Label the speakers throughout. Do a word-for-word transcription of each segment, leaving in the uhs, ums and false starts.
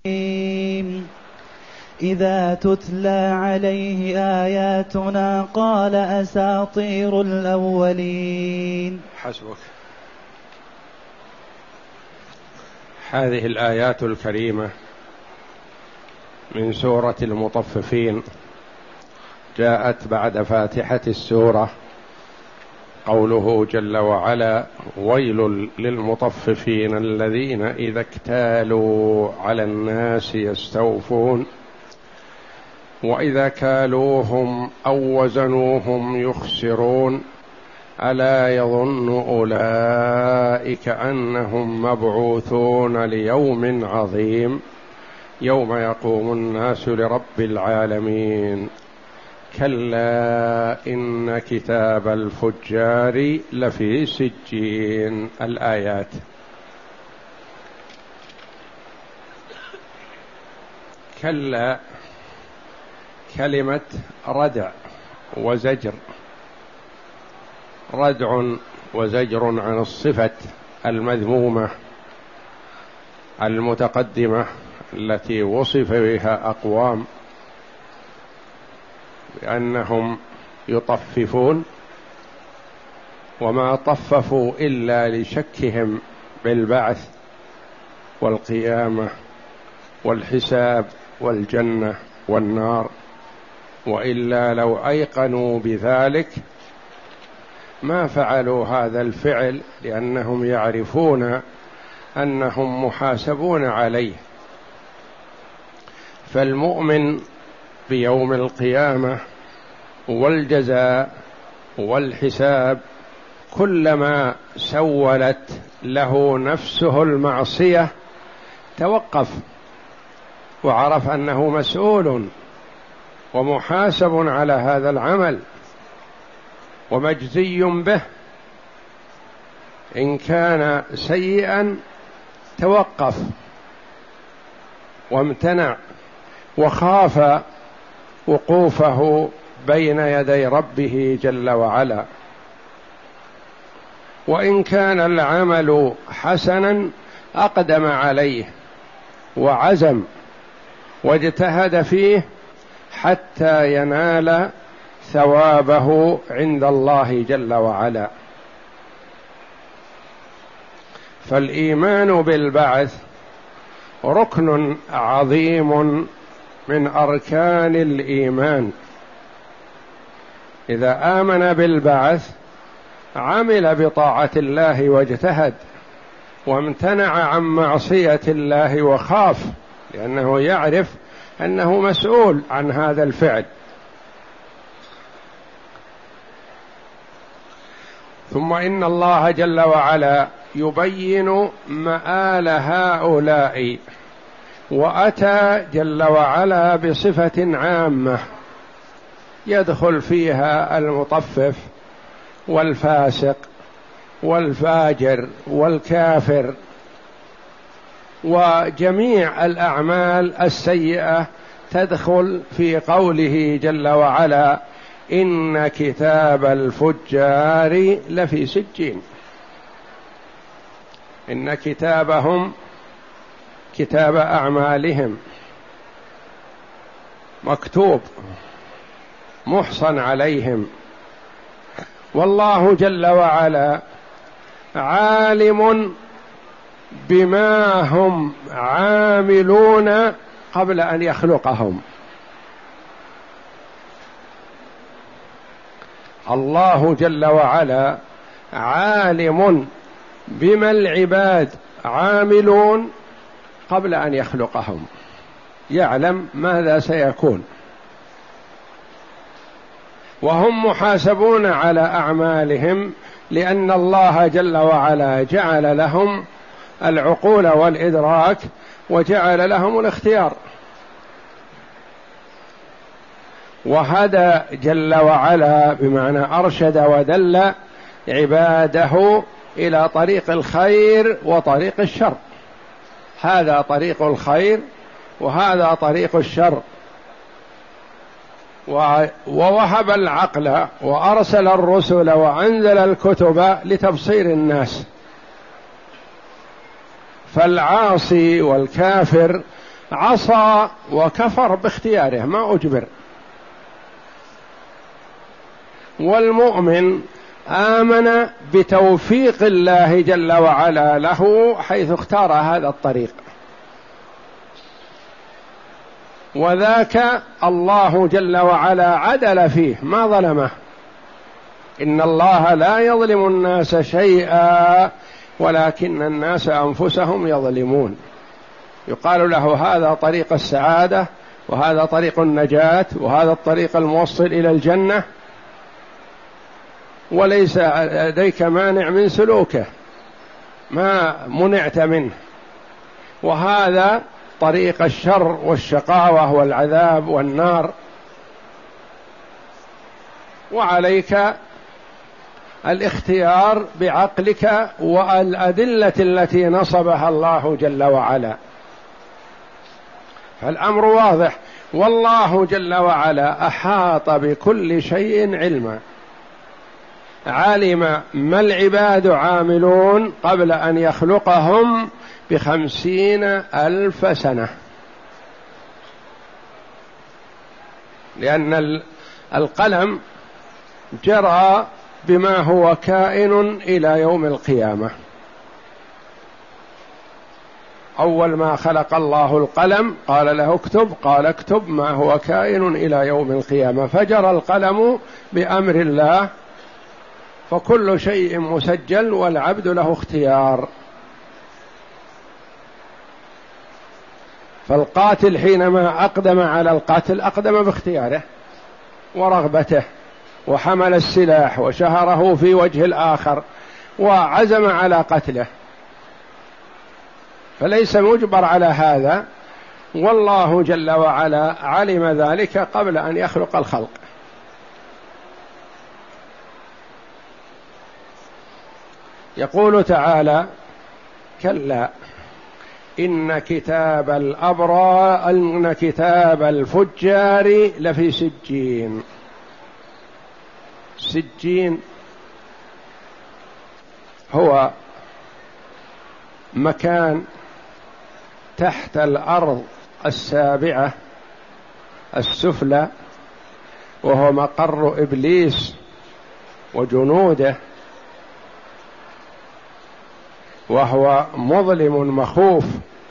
Speaker 1: إذا تتلى عليه آياتنا قال أساطير الأولين.
Speaker 2: حسبك. هذه الآيات الكريمة من سورة المطففين جاءت بعد فاتحة السورة قوله جل وعلا: ويل للمطففين الذين إذا اكتالوا على الناس يستوفون وإذا كالوهم أو وزنوهم يخسرون ألا يظن أولئك أنهم مبعوثون ليوم عظيم يوم يقوم الناس لرب العالمين كلا إن كتاب الفجار لفي سجين. الآيات. كلا كلمة ردع وزجر، ردع وزجر عن الصفة المذمومة المتقدمة التي وصف بها أقوام بأنهم يطففون، وما طففوا إلا لشكهم بالبعث والقيامة والحساب والجنة والنار، وإلا لو أيقنوا بذلك ما فعلوا هذا الفعل، لأنهم يعرفون أنهم محاسبون عليه. فالمؤمن بيوم القيامة والجزاء والحساب كلما سولت له نفسه المعصية توقف وعرف أنه مسؤول ومحاسب على هذا العمل ومجزي به. إن كان سيئا توقف وامتنع وخاف وقوفه بين يدي ربه جل وعلا. وإن كان العمل حسنا أقدم عليه وعزم واجتهد فيه حتى ينال ثوابه عند الله جل وعلا. فالإيمان بالبعث ركن عظيم من أركان الإيمان. إذا آمن بالبعث عمل بطاعة الله واجتهد وامتنع عن معصية الله وخاف، لأنه يعرف أنه مسؤول عن هذا الفعل. ثم إن الله جل وعلا يبين مآل هؤلاء، وأتى جل وعلا بصفة عامة يدخل فيها المطفف والفاسق والفاجر والكافر وجميع الأعمال السيئة تدخل في قوله جل وعلا: إن كتاب الفجار لفي سجين. إن كتابهم كتاب أعمالهم مكتوب محصن عليهم، والله جل وعلا عالم بما هم عاملون قبل أن يخلقهم. الله جل وعلا عالم بما العباد عاملون قبل أن يخلقهم، يعلم ماذا سيكون، وهم محاسبون على أعمالهم، لأن الله جل وعلا جعل لهم العقول والإدراك وجعل لهم الاختيار، وهدى جل وعلا بمعنى أرشد ودل عباده إلى طريق الخير وطريق الشر. هذا طريق الخير وهذا طريق الشر، ووهب العقل وأرسل الرسل وأنزل الكتب لتبصير الناس. فالعاصي والكافر عصى وكفر باختياره ما أجبر. والمؤمن آمن بتوفيق الله جل وعلا له حيث اختار هذا الطريق، وذاك الله جل وعلا عدل فيه ما ظلمه. إن الله لا يظلم الناس شيئا ولكن الناس أنفسهم يظلمون. يقال له هذا طريق السعادة، وهذا طريق النجاة، وهذا الطريق الموصل إلى الجنة، وليس لديك مانع من سلوكه، ما منعت منه، وهذا طريق الشر والشقاوة والعذاب والنار. وعليك الاختيار بعقلك والأدلة التي نصبها الله جل وعلا. فالأمر واضح، والله جل وعلا أحاط بكل شيء علما، علم ما العباد عاملون قبل أن يخلقهم بخمسين ألف سنة، لأن القلم جرى بما هو كائن إلى يوم القيامة. أول ما خلق الله القلم قال له اكتب، قال اكتب ما هو كائن إلى يوم القيامة، فجرى القلم بأمر الله، فكل شيء مسجل والعبد له اختيار. فالقاتل حينما أقدم على القتل أقدم باختياره ورغبته، وحمل السلاح وشهره في وجه الآخر وعزم على قتله، فليس مجبر على هذا، والله جل وعلا علم ذلك قبل أن يخلق الخلق. يقول تعالى: كلا إن كتاب الأبرار إن كتاب الفجار لفي سجين. سجين هو مكان تحت الأرض السابعة السفلى، وهو مقر إبليس وجنوده، وهو مظلم مخوف.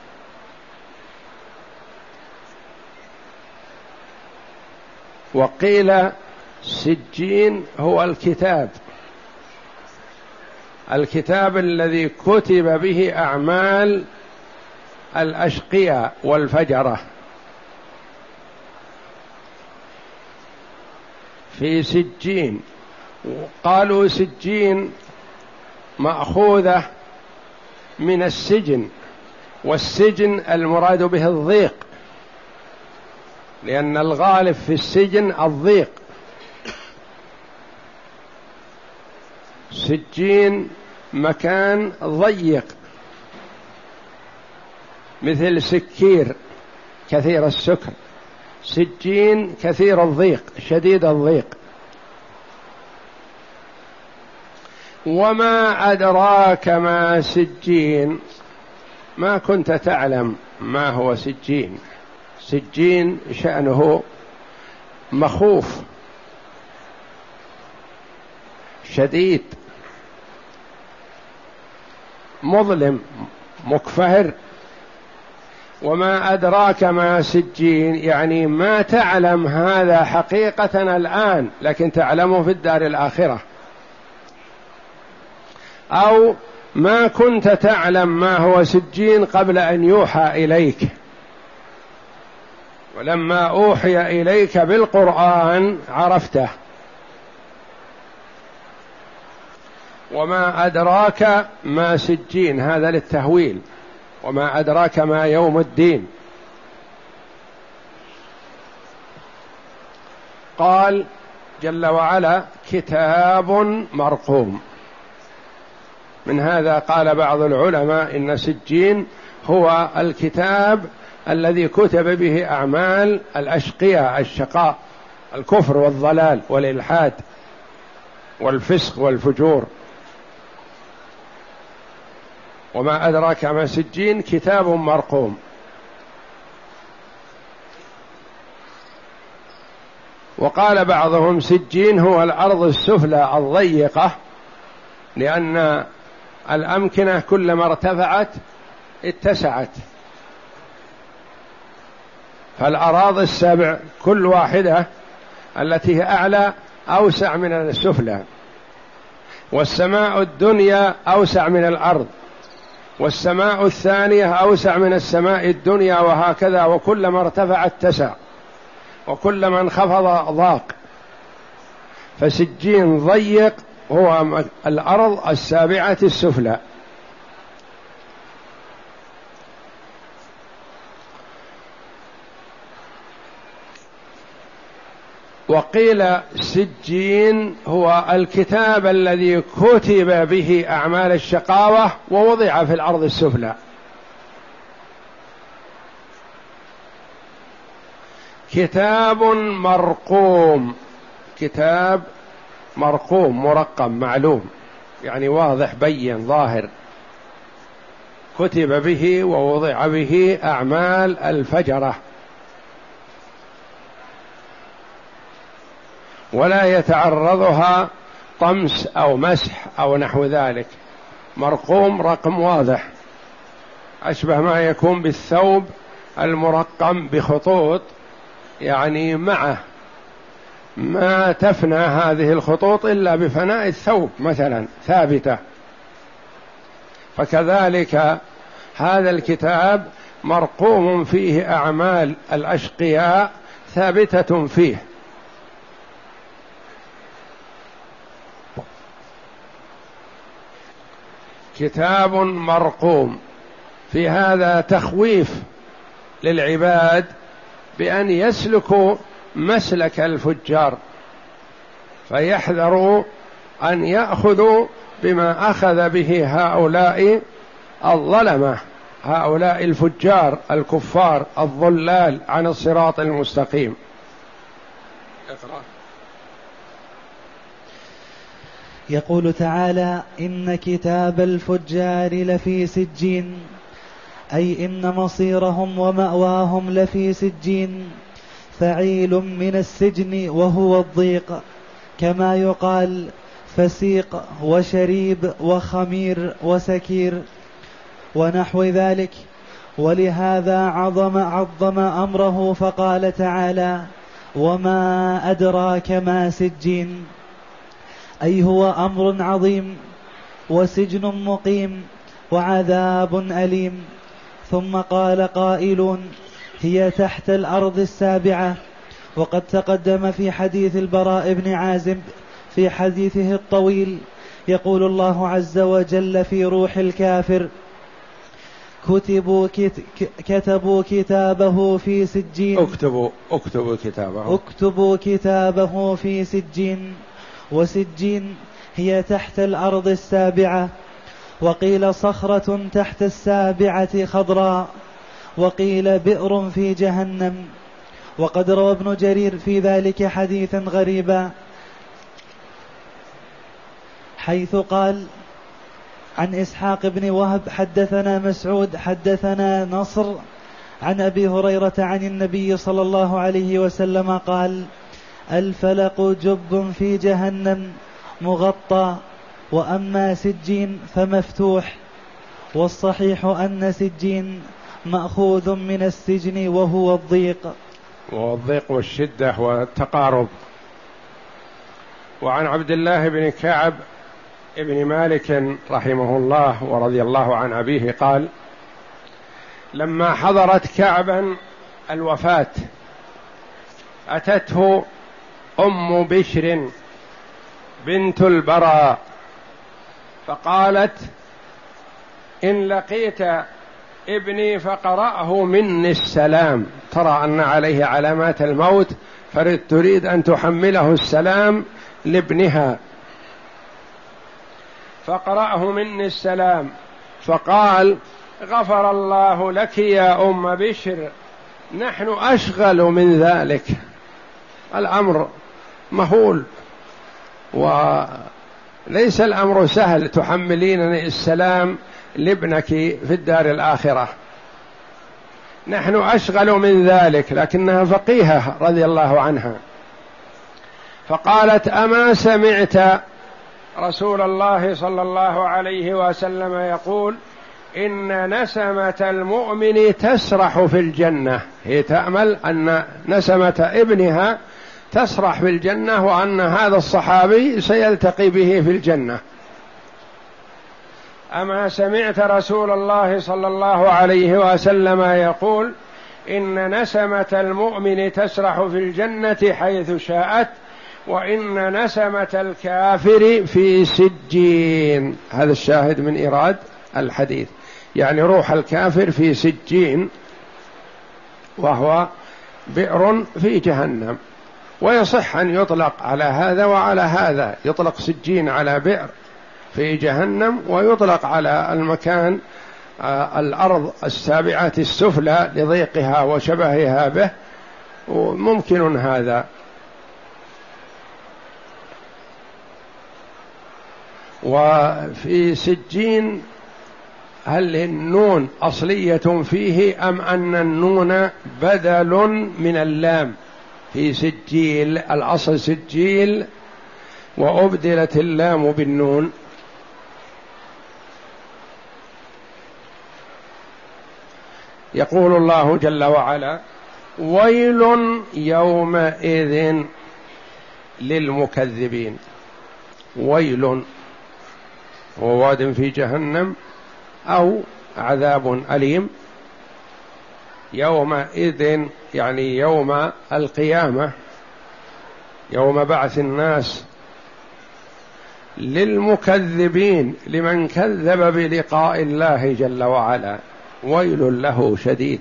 Speaker 2: وقيل سجين هو الكتاب، الكتاب الذي كتب به أعمال الأشقياء والفجرة. في سجين، قالوا سجين مأخوذة من السجن، والسجن المراد به الضيق، لأن الغالب في السجن الضيق. سجين مكان ضيق، مثل سكير كثير السكر، سجين كثير الضيق شديد الضيق. وما أدراك ما سجين، ما كنت تعلم ما هو سجين. سجين شأنه مخوف شديد مظلم مكفهر. وما أدراك ما سجين يعني ما تعلم هذا حقيقة الآن، لكن تعلمه في الدار الآخرة، أو ما كنت تعلم ما هو سجين قبل أن يوحى إليك، ولما أوحي إليك بالقرآن عرفته. وما أدراك ما سجين، هذا للتهويل. وما أدراك ما يوم الدين. قال جل وعلا: كتاب مرقوم. من هذا قال بعض العلماء إن سجين هو الكتاب الذي كتب به أعمال الأشقياء، الشقاء، الكفر والضلال والإلحاد والفسق والفجور. وما أدراك ما سجين كتاب مرقوم. وقال بعضهم سجين هو الأرض السفلى الضيقة، لأن الأمكنة كلما ارتفعت اتسعت، فالأراضي السبع كل واحدة التي هي أعلى أوسع من السفلى، والسماء الدنيا أوسع من الأرض، والسماء الثانية أوسع من السماء الدنيا، وهكذا، وكلما ارتفع اتسع، وكلما انخفض ضاق. فسجين ضيق هو الأرض السابعة السفلى. وقيل سجين هو الكتاب الذي كتب به أعمال الشقاوة ووضع في الأرض السفلى. كتاب مرقوم، كتاب مرقوم مرقم معلوم، يعني واضح بين ظاهر، كتب به ووضع به أعمال الفجرة، ولا يتعرضها طمس أو مسح أو نحو ذلك. مرقوم رقم واضح، أشبه ما يكون بالثوب المرقم بخطوط، يعني معه ما تفنى هذه الخطوط إلا بفناء الثوب مثلا ثابتة. فكذلك هذا الكتاب مرقوم فيه أعمال الأشقياء ثابتة فيه. كتاب مرقوم، في هذا تخويف للعباد بأن يسلكوا مسلك الفجار، فيحذروا أن يأخذوا بما أخذ به هؤلاء الظلمة، هؤلاء الفجار الكفار الضلال عن الصراط المستقيم. اقرأ.
Speaker 1: يقول تعالى: إن كتاب الفجار لفي سجين، أي إن مصيرهم ومأواهم لفي سجين، فعيل من السجن وهو الضيق، كما يقال فسيق وشريب وخمير وسكير ونحو ذلك. ولهذا عظم عظم أمره فقال تعالى: وما أدراك ما سجين، أي هو أمر عظيم وسجن مقيم وعذاب أليم. ثم قال قائلون: هي تحت الأرض السابعة. وقد تقدم في حديث البراء بن عازب في حديثه الطويل، يقول الله عز وجل في روح الكافر: كتبوا, كت... كتبوا كتابه في سجين،
Speaker 2: اكتبوا اكتبوا كتابه
Speaker 1: اكتبوا كتابه في سجين. وسجين هي تحت الأرض السابعة، وقيل صخرة تحت السابعة خضراء، وقيل بئر في جهنم. وقد روى ابن جرير في ذلك حديثا غريبا، حيث قال عن إسحاق بن وهب: حدثنا مسعود حدثنا نصر عن أبي هريرة عن النبي صلى الله عليه وسلم قال: الفلق جب في جهنم مغطى، وأما سجين فمفتوح. والصحيح أن سجين مأخوذ من السجن وهو الضيق،
Speaker 2: والضيق والشدة والتقارب. وعن عبد الله بن كعب ابن مالك رحمه الله ورضي الله عن أبيه قال: لما حضرت كعبا الوفاة أتته أم بشر بنت البراء فقالت: إن لقيت ابني فقرأه مني السلام. ترى أن عليه علامات الموت، فتريد أن تحمله السلام لابنها، فقرأه مني السلام. فقال: غفر الله لك يا أم بشر، نحن أشغل من ذلك، الأمر مهول وليس الأمر سهل تحملينني السلام لابنك في الدار الآخرة، نحن أشغل من ذلك. لكنها فقيهة رضي الله عنها، فقالت: أما سمعت رسول الله صلى الله عليه وسلم يقول إن نسمة المؤمن تسرح في الجنة؟ هي تأمل أن نسمة ابنها تسرح في الجنة، وأن هذا الصحابي سيلتقي به في الجنة. أما سمعت رسول الله صلى الله عليه وسلم يقول إن نسمة المؤمن تسرح في الجنة حيث شاءت، وإن نسمة الكافر في سجين. هذا الشاهد من إيراد الحديث، يعني روح الكافر في سجين، وهو بئر في جهنم. ويصح أن يطلق على هذا وعلى هذا، يطلق سجين على بئر في جهنم، ويطلق على المكان آه الأرض السابعة السفلى لضيقها وشبهها به، وممكن هذا. وفي سجين هل النون أصلية فيه أم أن النون بدل من اللام؟ في سجيل الأصل سجيل وأبدلت اللام بالنون. يقول الله جل وعلا: ويل يومئذ للمكذبين. ويل هو واد في جهنم أو عذاب أليم. يومئذ يعني يوم القيامة، يوم بعث الناس. للمكذبين لمن كذب بلقاء الله جل وعلا، ويل له شديد.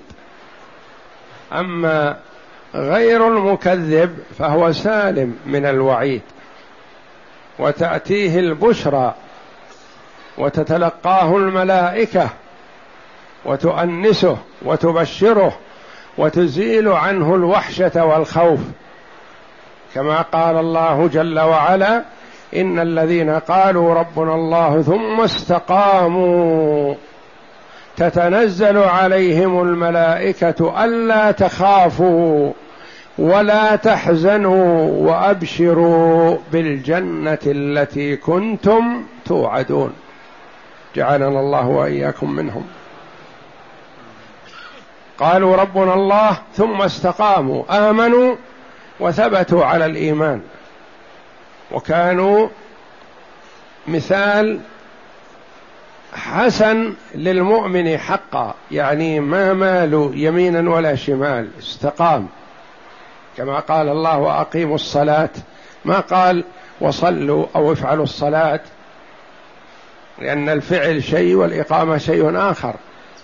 Speaker 2: أما غير المكذب فهو سالم من الوعيد، وتأتيه البشرى وتتلقاه الملائكة وتؤنسه وتبشره وتزيل عنه الوحشة والخوف، كما قال الله جل وعلا: إن الذين قالوا ربنا الله ثم استقاموا تتنزل عليهم الملائكة ألا تخافوا ولا تحزنوا وأبشروا بالجنة التي كنتم توعدون. جعلنا الله وإياكم منهم. قالوا ربنا الله ثم استقاموا، آمنوا وثبتوا على الإيمان، وكانوا مثال حسن للمؤمن حقا، يعني ما مالوا يمينا ولا شمال، استقام. كما قال الله: وأقيموا الصلاة، ما قال وصلوا أو افعلوا الصلاة، لأن الفعل شيء والإقامة شيء آخر.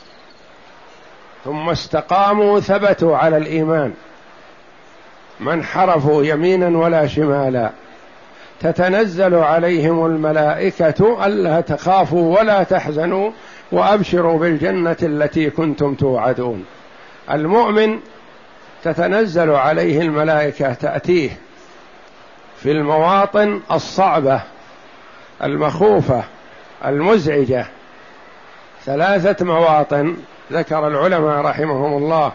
Speaker 2: ثم استقاموا ثبتوا على الإيمان، ما انحرفوا يمينا ولا شمالا. تتنزل عليهم الملائكة ألا تخافوا ولا تحزنوا وأبشروا بالجنة التي كنتم توعدون. المؤمن تتنزل عليه الملائكة، تأتيه في المواطن الصعبة المخوفة المزعجة. ثلاثة مواطن ذكر العلماء رحمهم الله: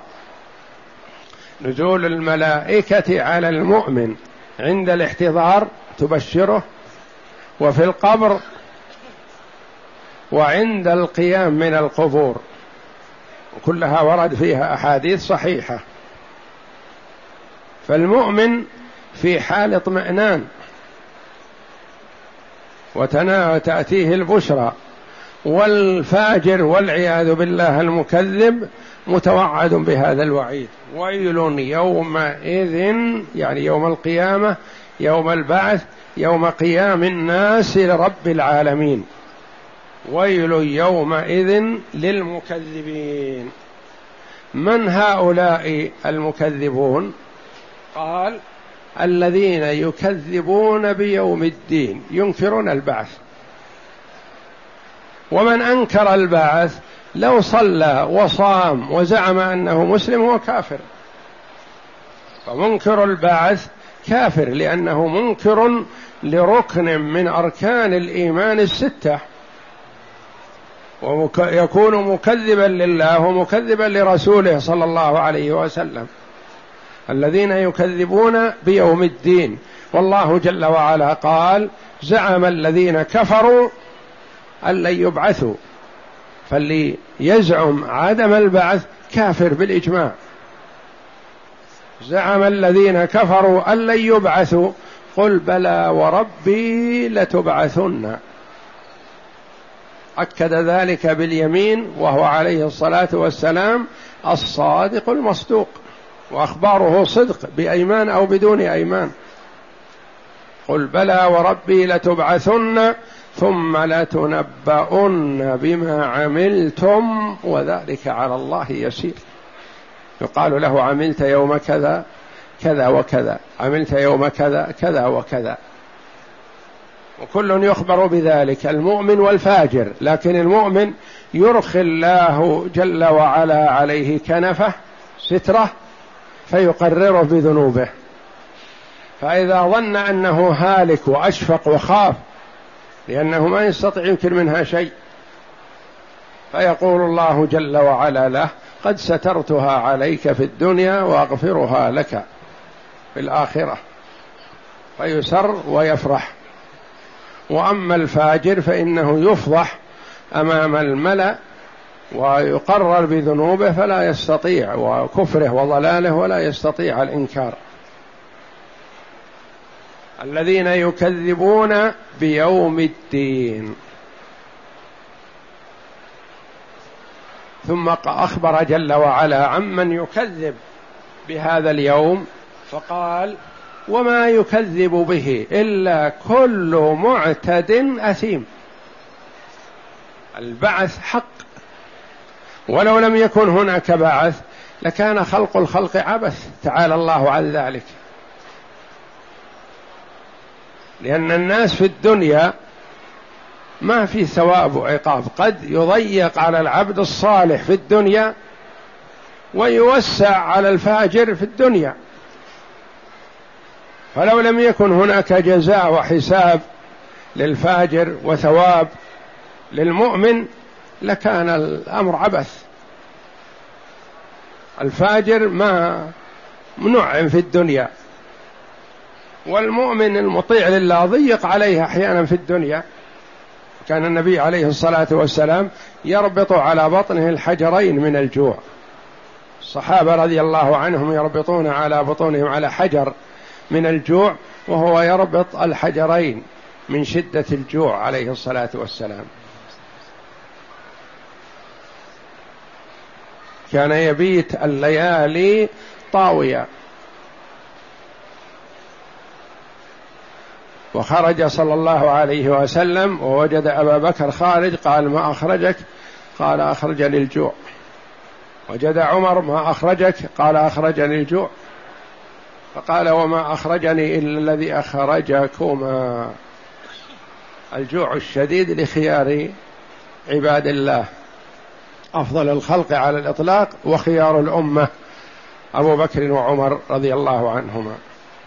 Speaker 2: نزول الملائكة على المؤمن عند الاحتضار تبشره، وفي القبر، وعند القيام من القبور، كلها ورد فيها أحاديث صحيحة. فالمؤمن في حال اطمئنان وتأتيه البشرى، والفاجر والعياذ بالله المكذب متوعد بهذا الوعيد: ويل يومئذ، يعني يوم القيامة، يوم البعث، يوم قيام الناس لرب العالمين. ويل يومئذ للمكذبين. من هؤلاء المكذبون؟ قال: الذين يكذبون بيوم الدين، ينكرون البعث. ومن أنكر البعث لو صلى وصام وزعم أنه مسلم هو كافر. فمنكر البعث كافر، لأنه منكر لركن من أركان الإيمان الستة، ويكون مكذبا لله ومكذبا لرسوله صلى الله عليه وسلم. الذين يكذبون بيوم الدين، والله جل وعلا قال زعم الذين كفروا أن لن يبعثوا، فاللي يزعم عدم البعث كافر بالإجماع. زعم الذين كفروا أن لن يبعثوا قل بلى وربي لتبعثن، أكد ذلك باليمين وهو عليه الصلاة والسلام الصادق المصدوق، وأخباره صدق بأيمان أو بدون أيمان. قل بلى وربي لتبعثن ثم لتنبؤن بما عملتم وذلك على الله يسير. يقال له عملت يوم كذا كذا وكذا، عملت يوم كذا كذا وكذا، وكل يخبر بذلك المؤمن والفاجر. لكن المؤمن يرخي الله جل وعلا عليه كنفه ستره فيقرره بذنوبه، فإذا ظن أنه هالك وأشفق وخاف لأنه ما يستطيع يمكن منها شيء، فيقول الله جل وعلا له قد سترتها عليك في الدنيا وأغفرها لك في الآخرة، فيسر ويفرح. وأما الفاجر فإنه يفضح أمام الملأ ويقرر بذنوبه فلا يستطيع، وكفره وضلاله ولا يستطيع الإنكار. الذين يكذبون بيوم الدين. ثم أخبر جل وعلا عمن يكذب بهذا اليوم فقال وما يكذب به إلا كل معتد أثيم. البعث حق، ولو لم يكن هناك بعث لكان خلق الخلق عبث، تعالى الله عن ذلك. لأن الناس في الدنيا ما في ثواب وعقاب، قد يضيق على العبد الصالح في الدنيا ويوسع على الفاجر في الدنيا، فلو لم يكن هناك جزاء وحساب للفاجر وثواب للمؤمن لكان الأمر عبث. الفاجر ما منعم في الدنيا، والمؤمن المطيع لله ضيق عليه أحيانا في الدنيا. كان النبي عليه الصلاة والسلام يربط على بطنه الحجرين من الجوع، الصحابة رضي الله عنهم يربطون على بطونهم على حجر من الجوع، وهو يربط الحجرين من شدة الجوع عليه الصلاة والسلام. كان يبيت الليالي طاوية. وخرج صلى الله عليه وسلم ووجد أبا بكر خارج، قال ما أخرجك؟ قال أخرجني الجوع. وجد عمر ما أخرجك؟ قال أخرجني الجوع. فقال وما أخرجني إلا الذي أخرجكما، الجوع الشديد لخيار عباد الله، أفضل الخلق على الإطلاق وخيار الأمة أبو بكر وعمر رضي الله عنهما.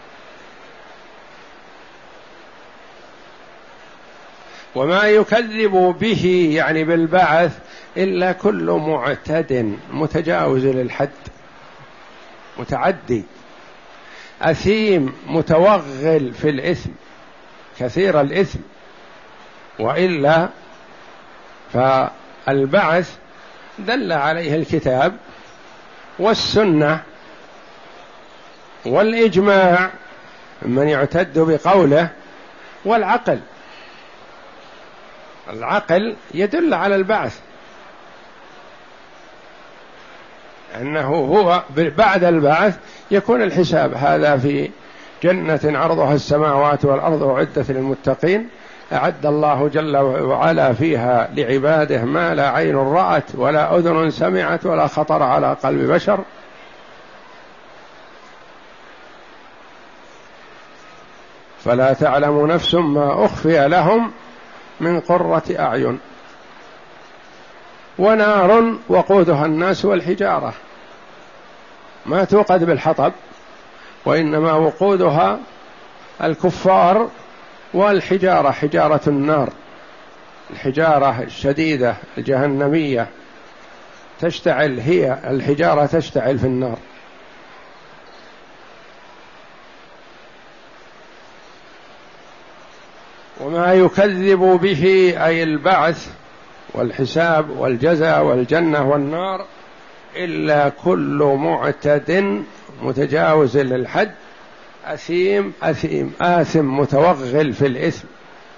Speaker 2: وما يكذب به يعني بالبعث إلا كل معتد متجاوز للحد، متعدي، أثيم، متوغل في الإثم، كثير الإثم. وإلا فالبعث دل عليه الكتاب والسنة والإجماع من يعتد بقوله والعقل. العقل يدل على البعث، أنه هو بعد البعث يكون الحساب. هذا في جنة عرضها السماوات والأرض أعدت للمتقين، أعد الله جل وعلا فيها لعباده ما لا عين رأت ولا أذن سمعت ولا خطر على قلب بشر. فلا تعلم نفس ما أخفي لهم من قرة أعين. ونار وقودها الناس والحجارة، ما توقد بالحطب، وإنما وقودها الكفار والحجارة، حجارة النار، الحجارة الشديدة الجهنمية تشتعل، هي الحجارة تشتعل في النار. وما يكذب به أي البعث والحساب والجزاء والجنة والنار إلا كل معتد متجاوز للحد أثيم أثيم آثم متوغل في الإثم.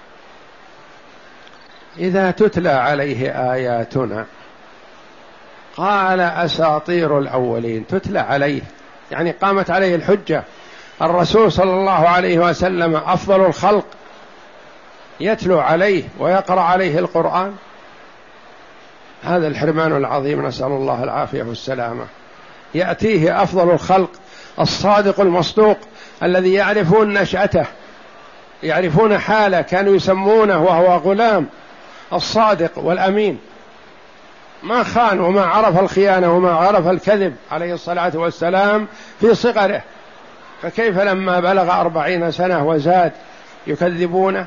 Speaker 2: إذا تتلى عليه آياتنا قال أساطير الأولين. تتلى عليه يعني قامت عليه الحجة، الرسول صلى الله عليه وسلم أفضل الخلق يتلو عليه ويقرأ عليه القرآن، هذا الحرمان العظيم، نسأل الله العافية والسلامة. يأتيه أفضل الخلق الصادق المصدوق الذي يعرفون نشأته، يعرفون حاله، كانوا يسمونه وهو غلام الصادق والأمين، ما خان وما عرف الخيانة وما عرف الكذب عليه الصلاة والسلام في صغره، فكيف لما بلغ أربعين سنة وزاد يكذبونه؟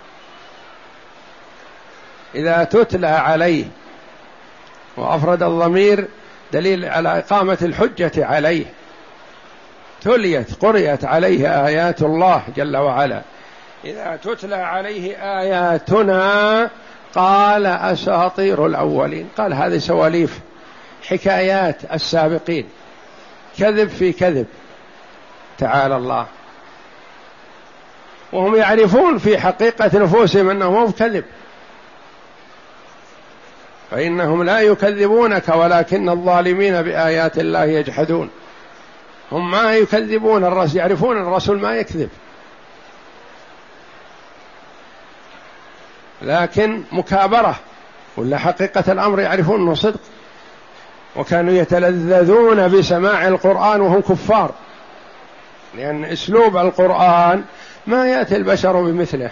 Speaker 2: إذا تتلى عليه، وأفرد الضمير دليل على إقامة الحجة عليه، تليت قرئت عليه آيات الله جل وعلا. إذا تتلى عليه آياتنا قال أساطير الأولين، قال هذه سواليف حكايات السابقين، كذب في كذب، تعالى الله. وهم يعرفون في حقيقة نفوسهم أنه هو كذب، فإنهم لا يكذبونك ولكن الظالمين بآيات الله يجحدون. هم ما يكذبون الرسول، يعرفون الرسول ما يكذب، لكن مكابرة، ولا حقيقة الأمر يعرفون أنه صدق. وكانوا يتلذذون بسماع القرآن وهم كفار، لأن أسلوب القرآن ما يأتي البشر بمثله،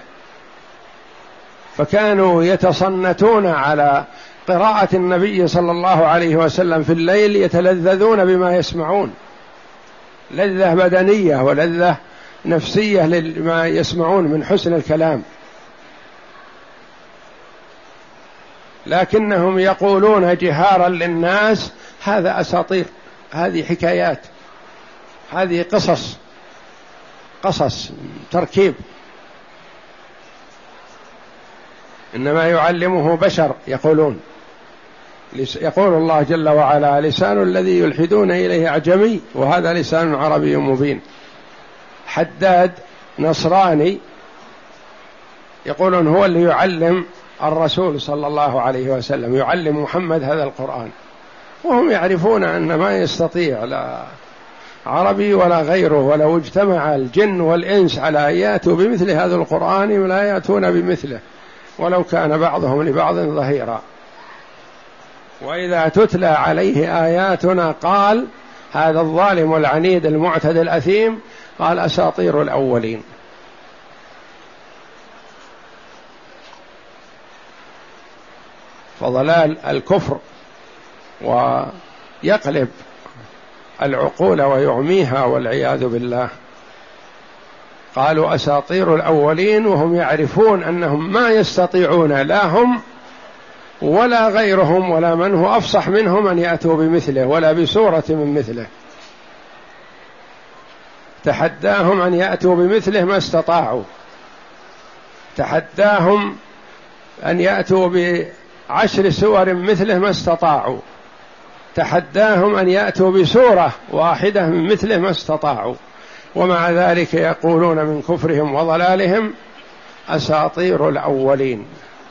Speaker 2: فكانوا يتصنتون على قراءة النبي صلى الله عليه وسلم في الليل، يتلذذون بما يسمعون، لذة بدنية ولذة نفسية لما يسمعون من حسن الكلام. لكنهم يقولون جهارا للناس هذا أساطير، هذه حكايات، هذه قصص قصص تركيب، إنما يعلمه بشر. يقولون يقول الله جل وعلا لسان الذي يلحدون إليه أعجمي وهذا لسان عربي مبين. حداد نصراني يقولون هو اللي يعلم الرسول صلى الله عليه وسلم، يعلم محمد هذا القرآن، وهم يعرفون أن ما يستطيع لا عربي ولا غيره، ولو اجتمع الجن والإنس على أن يأتوا بمثل هذا القرآن لا يأتون بمثله ولو كان بعضهم لبعض ظهيرا. وإذا تتلى عليه آياتنا قال، هذا الظالم العنيد المعتدي الأثيم قال أساطير الأولين. فضلال الكفر ويقلب العقول ويعميها والعياذ بالله. قالوا أساطير الأولين وهم يعرفون أنهم ما يستطيعون لا هم ولا غيرهم ولا من هو أفصح منهم أن يأتوا بمثله ولا بسورة من مثله. تحداهم أن يأتوا بمثله ما استطاعوا، تحداهم أن يأتوا بعشر سور مثله ما استطاعوا، تحداهم أن يأتوا بسورة واحدة من مثله ما استطاعوا، ومع ذلك يقولون من كفرهم وضلالهم أساطير الأولين.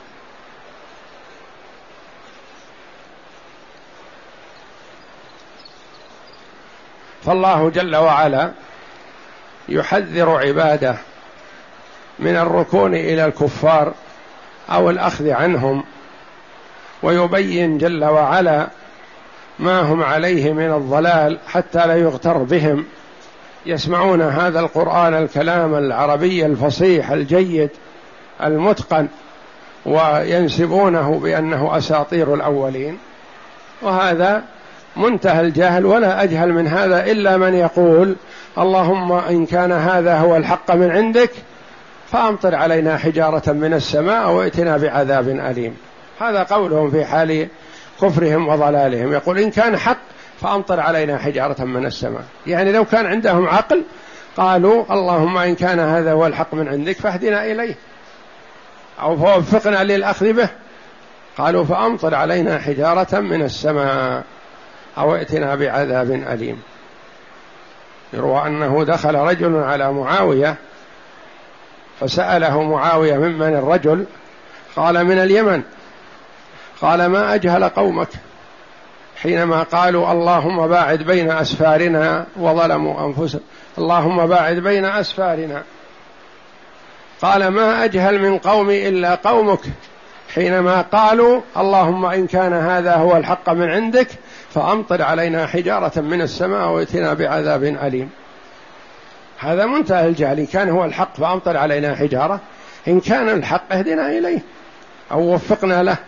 Speaker 2: فالله جل وعلا يحذر عباده من الركون إلى الكفار أو الأخذ عنهم، ويبين جل وعلا ما هم عليه من الضلال حتى لا يغتر بهم. يسمعون هذا القرآن الكلام العربي الفصيح الجيد المتقن وينسبونه بأنه أساطير الأولين، وهذا منتهى الجهل، ولا أجهل من هذا إلا من يقول اللهم إن كان هذا هو الحق من عندك فأمطر علينا حجارة من السماء وائتنا بعذاب أليم. هذا قولهم في حال كفرهم وضلالهم، يقول إن كان حق فأمطر علينا حجارة من السماء، يعني لو كان عندهم عقل قالوا اللهم إن كان هذا هو الحق من عندك فاهدنا إليه، أو فوفقنا للأخذ به. قالوا فأمطر علينا حجارة من السماء أو ائتنا بعذاب أليم. يروى أنه دخل رجل على معاوية فسأله معاوية ممن الرجل؟ قال من اليمن. قال ما أجهل قومك حينما قالوا اللهم باعد بين أسفارنا وظلموا أنفسهم، اللهم باعد بين أسفارنا. قال ما أجهل من قومي إلا قومك حينما قالوا اللهم إن كان هذا هو الحق من عندك فأمطر علينا حجارة من السماء وائتنا بعذاب أليم. هذا منتهى الجهل. إن كان هو الحق فأمطر علينا حجارة، إن كان الحق اهدنا إليه أو وفقنا له.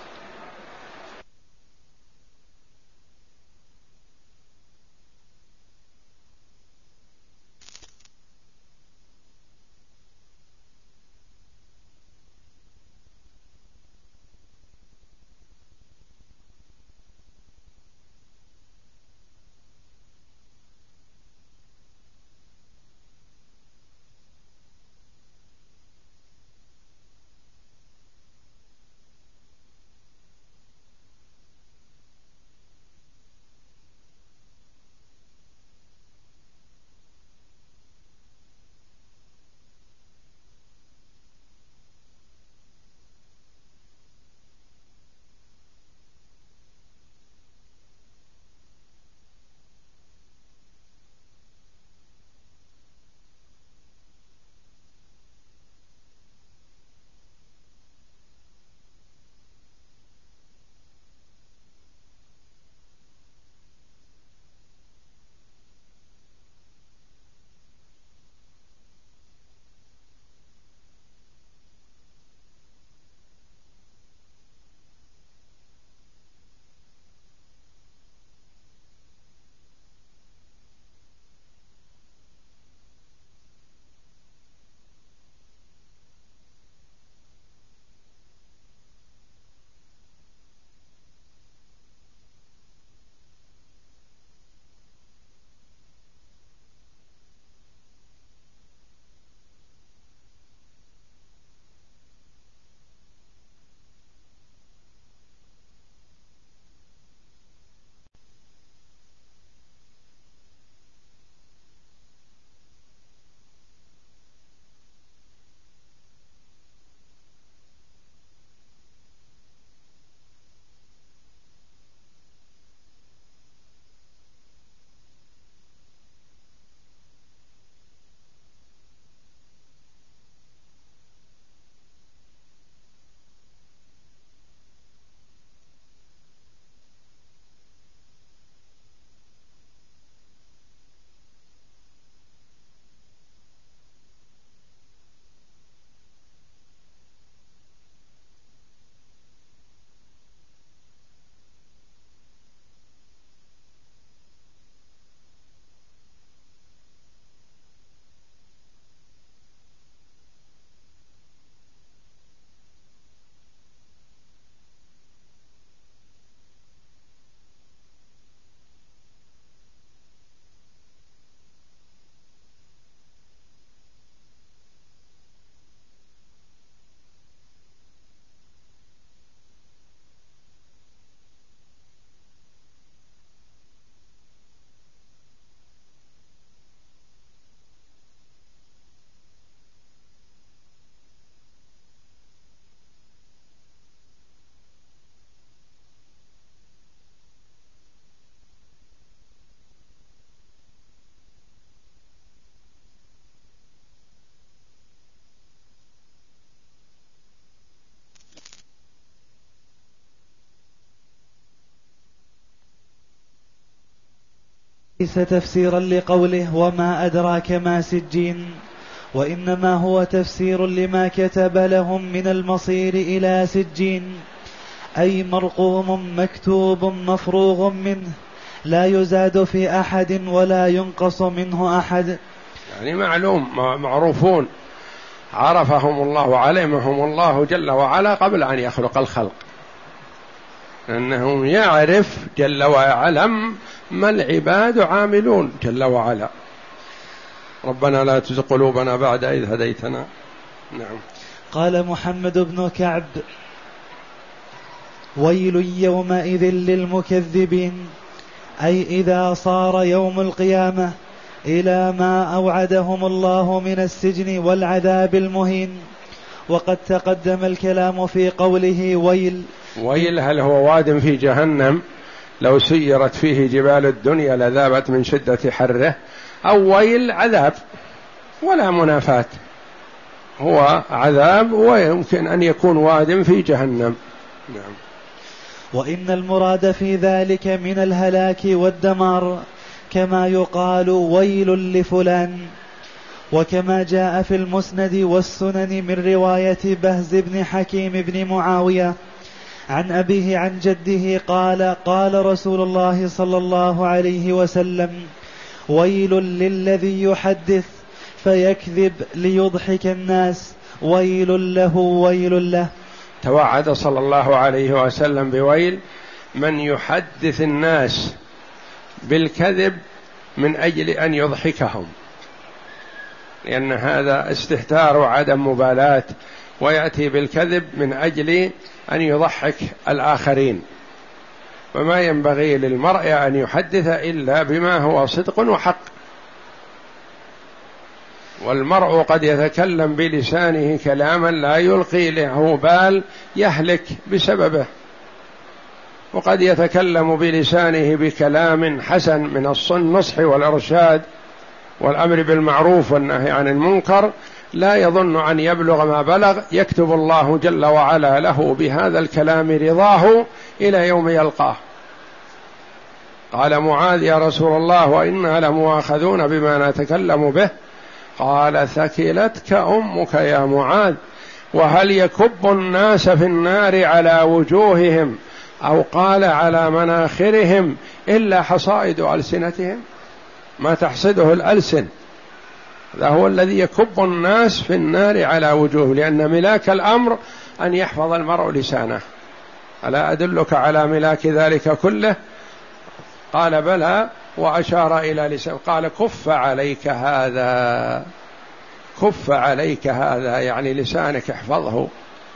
Speaker 1: ليس تفسيرا لقوله وما أدراك ما سجين، وإنما هو تفسير لما كتب لهم من المصير إلى سجين، أي مرقوم مكتوب مفروغ منه، لا يزاد في أحد ولا ينقص منه أحد.
Speaker 2: يعني معلوم معروفون، عرفهم الله علمهم الله جل وعلا قبل أن يخلق الخلق، أنهم يعرف جل وعلم ما العباد عاملون جل وعلا. ربنا لا تزغ قلوبنا بعد إذ هديتنا. نعم.
Speaker 1: قال محمد بن كعب: ويل يومئذ للمكذبين، أي إذا صار يوم القيامة إلى ما أوعدهم الله من السجن والعذاب المهين. وقد تقدم الكلام في قوله ويل.
Speaker 2: ويل هل هو واد في جهنم لو سيرت فيه جبال الدنيا لذابت من شدة حره، أو ويل عذاب ولا منافاة، هو عذاب ويمكن أن يكون واد في جهنم. نعم.
Speaker 1: وإن المراد في ذلك من الهلاك والدمار، كما يقال ويل لفلان. وكما جاء في المسند والسنن من رواية بهز بن حكيم بن معاوية عن أبيه عن جده قال: قال رسول الله صلى الله عليه وسلم: ويل للذي يحدث فيكذب ليضحك الناس، ويل له ويل له.
Speaker 2: توعد صلى الله عليه وسلم بويل من يحدث الناس بالكذب من أجل أن يضحكهم، لأن هذا استهتار وعدم مبالاة، ويأتي بالكذب من أجل أن يضحك الآخرين. وما ينبغي للمرء أن يحدث إلا بما هو صدق وحق، والمرء قد يتكلم بلسانه كلاما لا يلقي له بال يهلك بسببه، وقد يتكلم بلسانه بكلام حسن من النصح والإرشاد والأمر بالمعروف والنهي عن المنكر، لا يظن أن يبلغ ما بلغ، يكتب الله جل وعلا له بهذا الكلام رضاه إلى يوم يلقاه. قال معاذ: يا رسول الله وإنا لمؤاخذون بما نتكلم به. قال: ثكلتك أمك يا معاذ، وهل يكب الناس في النار على وجوههم أو قال على مناخرهم إلا حصائد ألسنتهم؟ ما تحصده الألسن، هذا هو الذي يكب الناس في النار على وجوه، لأن ملاك الأمر أن يحفظ المرء لسانه. ألا أدلك على ملاك ذلك كله؟ قال: بلى، وأشار إلى لسان. قال: كف عليك هذا، كف عليك هذا، يعني لسانك احفظه.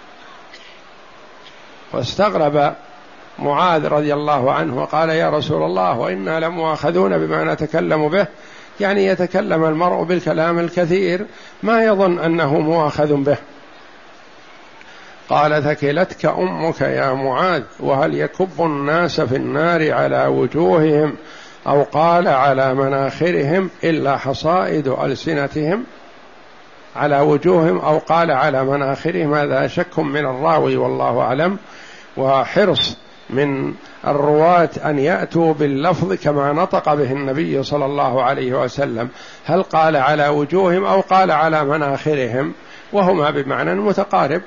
Speaker 2: واستغرب معاذ رضي الله عنه وقال: يا رسول الله وإنا لمؤاخذون بما نتكلم به، يعني يتكلم المرء بالكلام الكثير ما يظن أنه مؤاخذ به. قال: ثكلتك أمك يا معاذ، وهل يكب الناس في النار على وجوههم أو قال على مناخرهم إلا حصائد ألسنتهم؟ على وجوههم أو قال على مناخرهم، هذا شك من الراوي والله أعلم، وحرص من الرواة أن يأتوا باللفظ كما نطق به النبي صلى الله عليه وسلم، هل قال على وجوههم أو قال على مناخرهم، وهما بمعنى متقارب.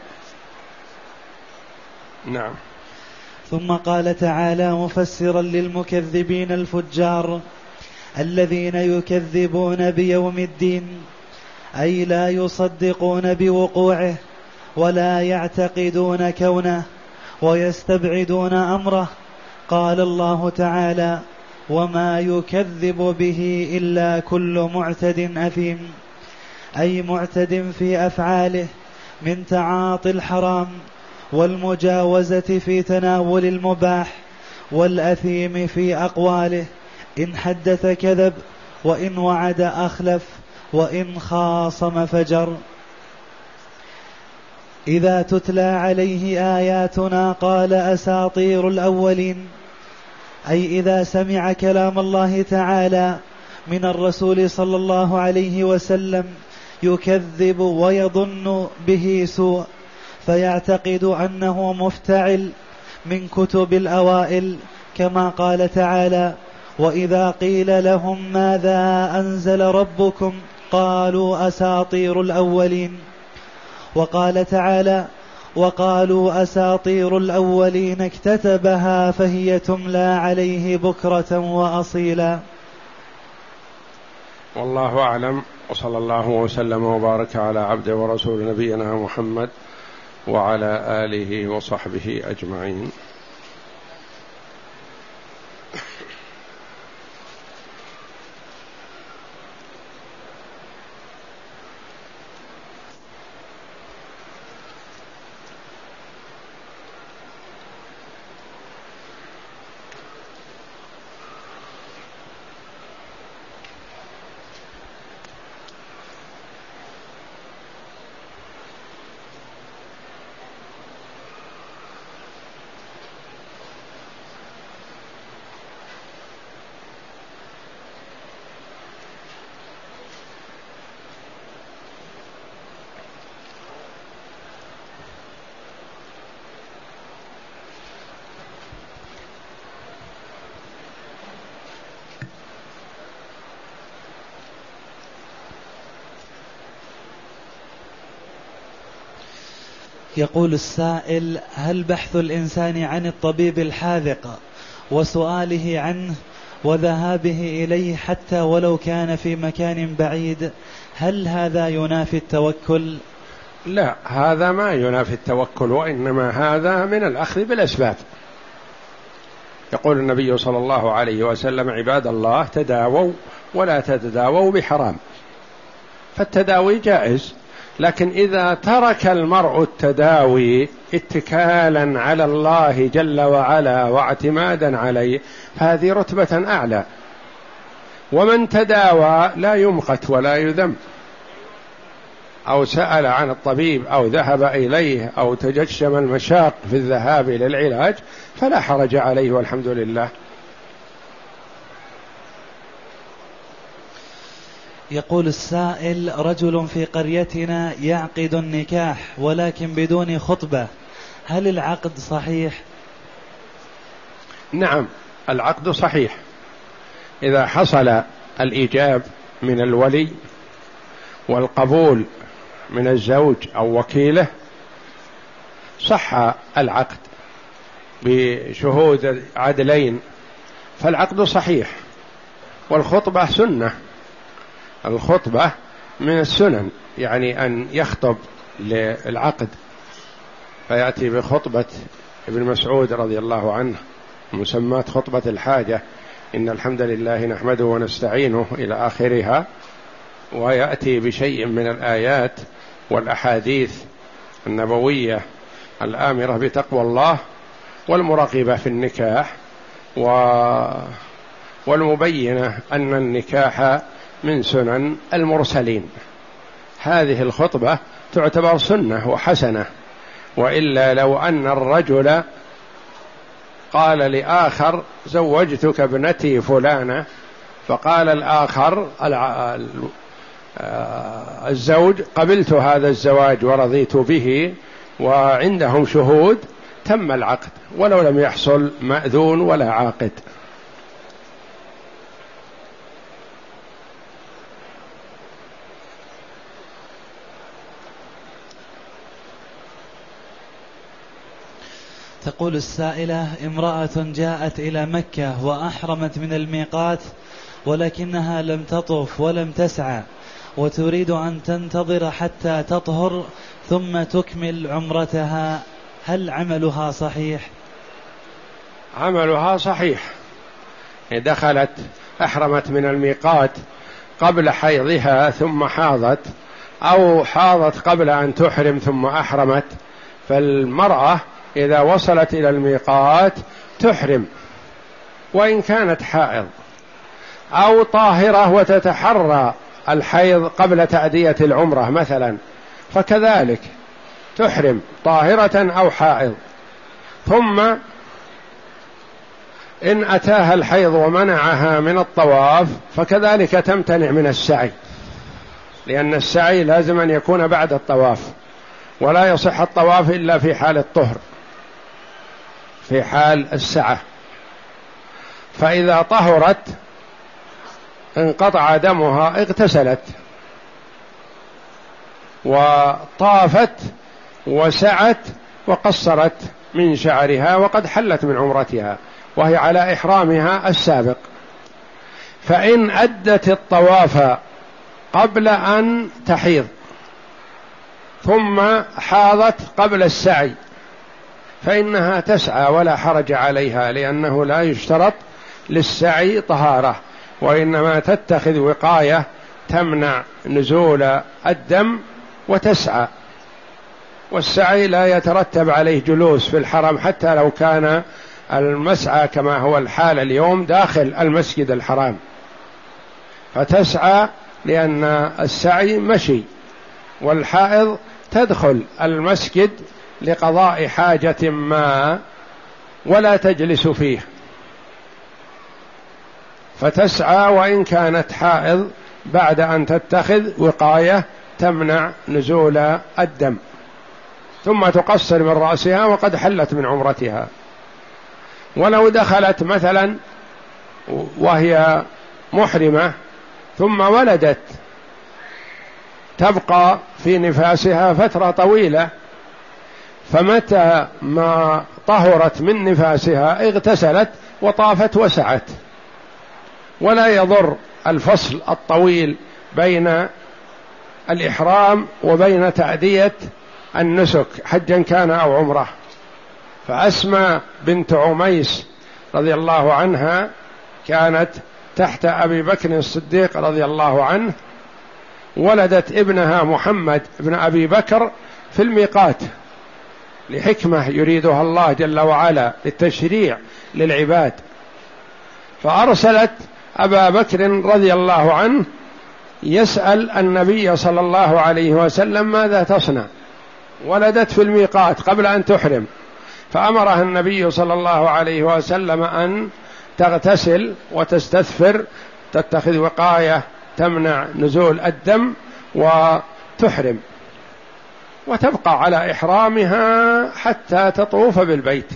Speaker 2: نعم.
Speaker 1: ثم قال تعالى مفسرا للمكذبين الفجار الذين يكذبون بيوم الدين، أي لا يصدقون بوقوعه ولا يعتقدون كونه ويستبعدون أمره. قال الله تعالى: وما يكذب به إلا كل معتد أثيم، أي معتد في أفعاله من تعاطي الحرام والمجاوزة في تناول المباح، والأثيم في أقواله، إن حدث كذب، وإن وعد أخلف، وإن خاصم فجر. إذا تتلى عليه آياتنا قال أساطير الأولين، أي إذا سمع كلام الله تعالى من الرسول صلى الله عليه وسلم يكذب ويظن به سوء، فيعتقد أنه مفتعل من كتب الأوائل، كما قال تعالى: وإذا قيل لهم ماذا أنزل ربكم قالوا أساطير الأولين. وقال تعالى: وقالوا أساطير الأولين اكتتبها فهي تملى عليه بكرة وأصيلا.
Speaker 2: والله أعلم، وصلى الله وسلم وبارك على عبده ورسول نبينا محمد وعلى آله وصحبه أجمعين.
Speaker 1: يقول السائل: هل بحث الإنسان عن الطبيب الحاذق وسؤاله عنه وذهابه إليه حتى ولو كان في مكان بعيد، هل هذا ينافي التوكل؟
Speaker 2: لا، هذا ما ينافي التوكل، وإنما هذا من الأخذ بالأسباب. يقول النبي صلى الله عليه وسلم: عباد الله تداووا ولا تتداووا بحرام. فالتداوي جائز، لكن إذا ترك المرء التداوي اتكالا على الله جل وعلا واعتمادا عليه فهذه رتبة أعلى. ومن تداوى لا يمقت ولا يذم، أو سأل عن الطبيب أو ذهب إليه أو تجشم المشاق في الذهاب إلى العلاج فلا حرج عليه والحمد لله.
Speaker 1: يقول السائل: رجل في قريتنا يعقد النكاح ولكن بدون خطبة، هل العقد صحيح؟
Speaker 2: نعم، العقد صحيح إذا حصل الإيجاب من الولي والقبول من الزوج أو وكيله، صح العقد بشهود عدلين، فالعقد صحيح. والخطبة سنة، الخطبة من السنن، يعني أن يخطب للعقد، فيأتي بخطبة ابن مسعود رضي الله عنه مسمات خطبة الحاجة: إن الحمد لله نحمده ونستعينه إلى آخرها، ويأتي بشيء من الآيات والأحاديث النبوية الآمرة بتقوى الله والمرغبة في النكاح والمبينة أن النكاح من سنن المرسلين. هذه الخطبة تعتبر سنة وحسنة. وإلا لو أن الرجل قال لآخر: زوجتك ابنتي فلانة، فقال الآخر الزوج: قبلت هذا الزواج ورضيت به، وعندهم شهود، تم العقد ولو لم يحصل مأذون ولا عاقد.
Speaker 1: تقول السائلة: امرأة جاءت إلى مكة وأحرمت من الميقات ولكنها لم تطف ولم تسعى، وتريد أن تنتظر حتى تطهر ثم تكمل عمرتها، هل عملها صحيح؟
Speaker 2: عملها صحيح. دخلت أحرمت من الميقات قبل حيضها ثم حاضت، أو حاضت قبل أن تحرم ثم أحرمت، فالمرأة إذا وصلت إلى الميقات تحرم وإن كانت حائض، أو طاهرة وتتحرى الحيض قبل تأدية العمرة مثلا، فكذلك تحرم طاهرة أو حائض. ثم إن أتاها الحيض ومنعها من الطواف فكذلك تمتنع من السعي، لأن السعي لازم أن يكون بعد الطواف، ولا يصح الطواف إلا في حال الطهر، في حال السعة. فإذا طهرت انقطع دمها اغتسلت وطافت وسعت وقصرت من شعرها وقد حلت من عمرتها وهي على إحرامها السابق. فإن أدت الطواف قبل أن تحيض ثم حاضت قبل السعي فإنها تسعى ولا حرج عليها، لأنه لا يشترط للسعي طهارة، وإنما تتخذ وقاية تمنع نزول الدم وتسعى. والسعي لا يترتب عليه جلوس في الحرم حتى لو كان المسعى كما هو الحال اليوم داخل المسجد الحرام، فتسعى لأن السعي مشي، والحائض تدخل المسجد لقضاء حاجة ما ولا تجلس فيه، فتسعى وإن كانت حائض بعد أن تتخذ وقاية تمنع نزول الدم، ثم تقصر من رأسها وقد حلت من عمرتها. ولو دخلت مثلا وهي محرمة ثم ولدت تبقى في نفاسها فترة طويلة، فمتى ما طهرت من نفاسها اغتسلت وطافت وسعت، ولا يضر الفصل الطويل بين الإحرام وبين تأدية النسك حجا كان أو عمره. فأسماء بنت عميس رضي الله عنها كانت تحت أبي بكر الصديق رضي الله عنه، ولدت ابنها محمد بن أبي بكر في الميقات لحكمة يريدها الله جل وعلا للتشريع للعباد، فأرسلت أبا بكر رضي الله عنه يسأل النبي صلى الله عليه وسلم ماذا تصنع، ولدت في الميقات قبل أن تحرم، فأمرها النبي صلى الله عليه وسلم أن تغتسل وتستثفر، تتخذ وقاية تمنع نزول الدم وتحرم، وتبقى على إحرامها حتى تطوف بالبيت،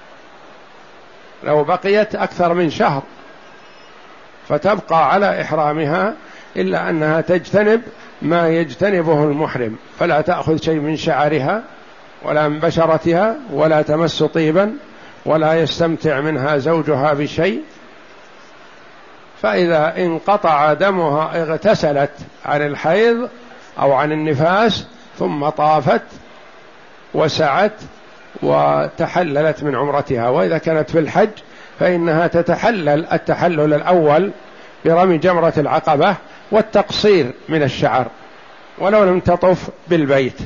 Speaker 2: لو بقيت أكثر من شهر فتبقى على إحرامها، إلا أنها تجتنب ما يجتنبه المحرم، فلا تأخذ شيء من شعرها ولا من بشرتها، ولا تمس طيبا، ولا يستمتع منها زوجها بشيء. فإذا انقطع دمها اغتسلت عن الحيض أو عن النفاس، ثم طافت وسعت وتحللت من عمرتها. وإذا كانت في الحج فإنها تتحلل التحلل الأول برمي جمرة العقبة والتقصير من الشعر ولو لم تطف بالبيت.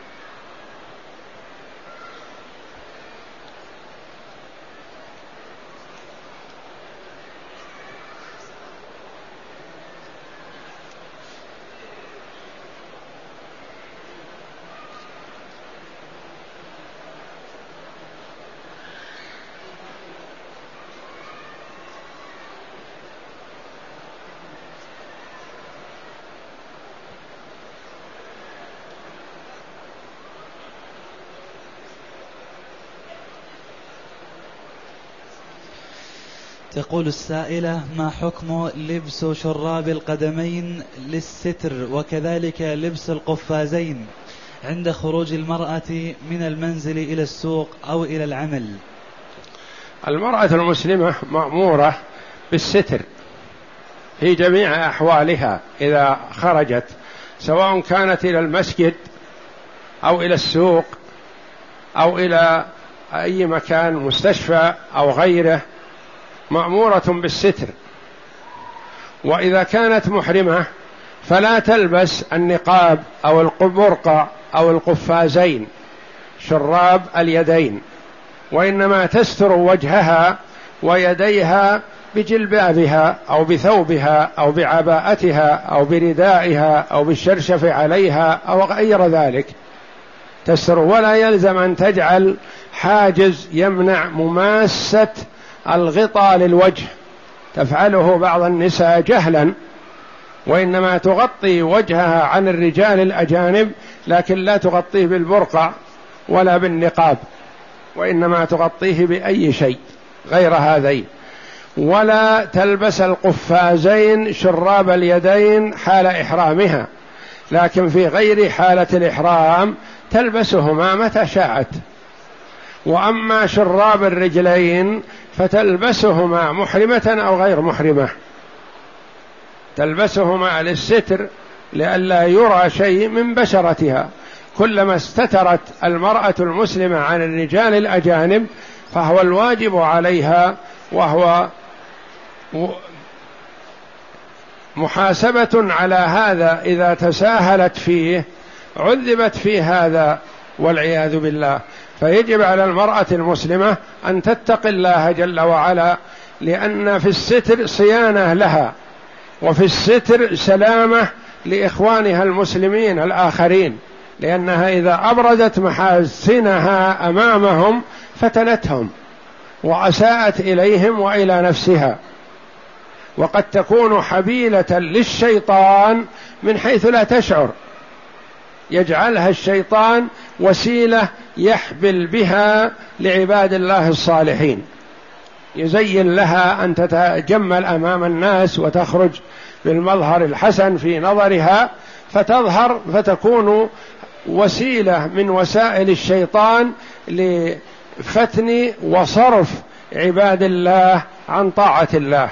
Speaker 1: تقول السائلة: ما حكم لبس شراب القدمين للستر وكذلك لبس القفازين عند خروج المرأة من المنزل إلى السوق أو إلى العمل؟
Speaker 2: المرأة المسلمة مأمورة بالستر في جميع أحوالها إذا خرجت، سواء كانت إلى المسجد أو إلى السوق أو إلى أي مكان، مستشفى أو غيره، مأمورة بالستر. وإذا كانت محرمة فلا تلبس النقاب أو البرقع أو القفازين شراب اليدين، وإنما تستر وجهها ويديها بجلبابها أو بثوبها أو بعباءتها أو بردائها أو بالشرشف عليها أو غير ذلك تستر، ولا يلزم أن تجعل حاجز يمنع مماسة الغطاء للوجه، تفعله بعض النساء جهلا، وإنما تغطي وجهها عن الرجال الأجانب، لكن لا تغطيه بالبرقع ولا بالنقاب، وإنما تغطيه بأي شيء غير هذين. ولا تلبس القفازين شراب اليدين حال إحرامها، لكن في غير حالة الإحرام تلبسهما متى شاءت. وأما شراب الرجلين فتلبسهما محرمة أو غير محرمة، تلبسهما للستر لئلا يرى شيء من بشرتها. كلما استترت المرأة المسلمة عن الرجال الأجانب فهو الواجب عليها، وهو محاسبة على هذا، إذا تساهلت فيه عذبت في هذا والعياذ بالله. فيجب على المرأة المسلمة أن تتقي الله جل وعلا، لأن في الستر صيانة لها، وفي الستر سلامة لإخوانها المسلمين الآخرين، لأنها إذا أبرزت محاسنها أمامهم فتنتهم وأساءت إليهم وإلى نفسها، وقد تكون حبيلة للشيطان من حيث لا تشعر، يجعلها الشيطان وسيلة يحبل بها لعباد الله الصالحين، يزين لها أن تتجمل أمام الناس وتخرج بالمظهر الحسن في نظرها، فتظهر فتكون وسيلة من وسائل الشيطان لفتن وصرف عباد الله عن طاعة الله.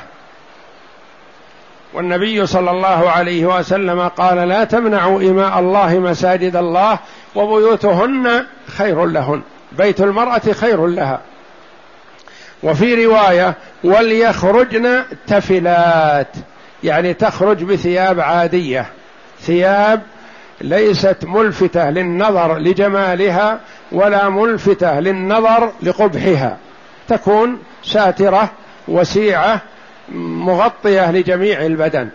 Speaker 2: والنبي صلى الله عليه وسلم قال: لا تمنعوا إماء الله مساجد الله وبيوتهن خير لهن، بيت المرأة خير لها. وفي رواية: وليخرجن تفلات، يعني تخرج بثياب عادية، ثياب ليست ملفتة للنظر لجمالها ولا ملفتة للنظر لقبحها، تكون ساترة وسيعة مغطية لجميع البدن،